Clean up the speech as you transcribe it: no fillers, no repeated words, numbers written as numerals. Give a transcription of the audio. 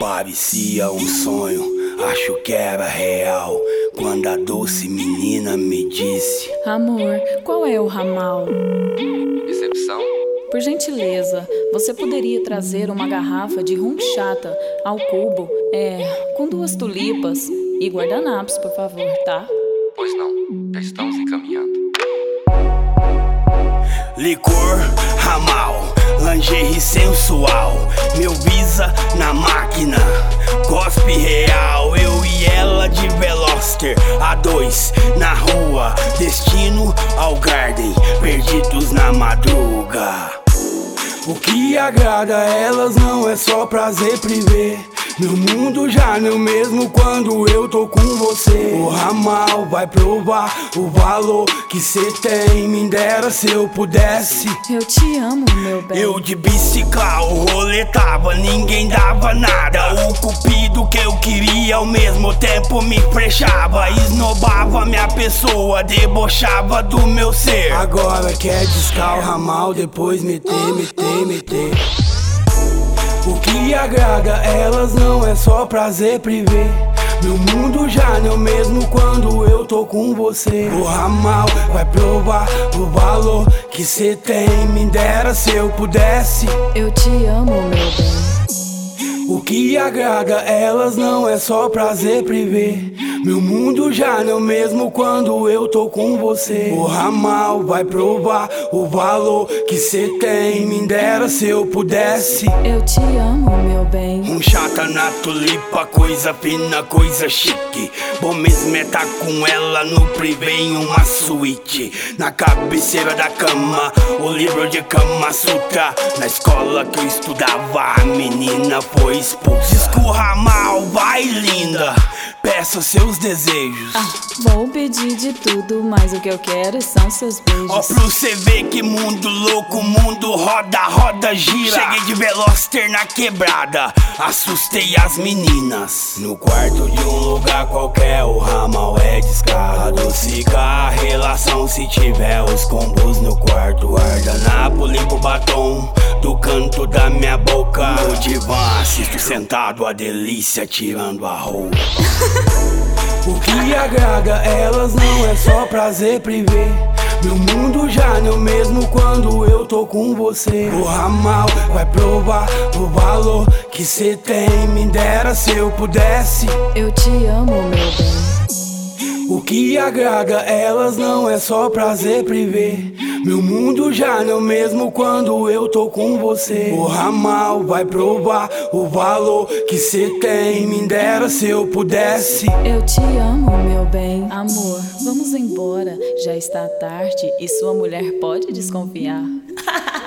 Parecia um sonho, acho que era real, quando a doce menina me disse: Amor, qual é o ramal? Recepção? Por gentileza, você poderia trazer uma garrafa de rum chata ao cubo, com 2 tulipas e guardanapos, por favor, tá? Pois não, já estamos encaminhando. Licor, ramal, lingerie sensual, meu visa na máquina, cospe real. Eu e ela de Veloster, A2 na rua, destino ao Garden, perdidos na madruga. O que agrada a elas não é só prazer privê. Meu mundo já não é o mesmo quando eu tô com você. O ramal vai provar o valor que cê tem. Me dera se eu pudesse. Eu te amo, meu bem. Eu de bicicleta, o rolê tava, ninguém dava nada. O cupido que eu queria ao mesmo tempo me frechava, esnobava minha pessoa, debochava do meu ser. Agora quer discar o ramal, depois meter. O que agrada elas não é só prazer privê. Meu mundo já não é o mesmo quando eu tô com você. O ramal vai provar o valor que cê tem. Me dera se eu pudesse. Eu te amo, meu bem. O que agrada elas não é só prazer privê. Meu mundo já não é o mesmo quando eu tô com você. O ramal vai provar o valor que cê tem. Me dera se eu pudesse. Eu te amo, meu bem. Um chata na tulipa, coisa fina, coisa chique. Bom mesmo é tá com ela no privê em uma suíte. Na cabeceira da cama, o livro de Kama Sutra. Na escola que eu estudava, a menina foi expulsa. Discorra mal, vai linda, peça seus desejos. Vou pedir de tudo, mas o que eu quero são seus beijos. Ó, pra você ver que mundo louco, mundo roda, gira. Cheguei de Veloster na quebrada, assustei as meninas. No quarto de um lugar qualquer, o ramal é descarga. Adocica a relação se tiver os combos no quarto. Guardanapo, limpo o batom do canto da minha boca. No divã, assisto sentado a delícia tirando a roupa. O que agrada elas não é só prazer privê. Meu mundo já não é o mesmo quando eu tô com você. O ramal vai provar o valor que cê tem. Me dera se eu pudesse. Eu te amo, meu bem. O que agrada elas não é só prazer privê. Meu mundo já não é o mesmo quando eu tô com você. O ramal vai provar o valor que cê tem. Me dera se eu pudesse. Eu te amo, meu bem. Amor, vamos embora. Já está tarde e sua mulher pode desconfiar.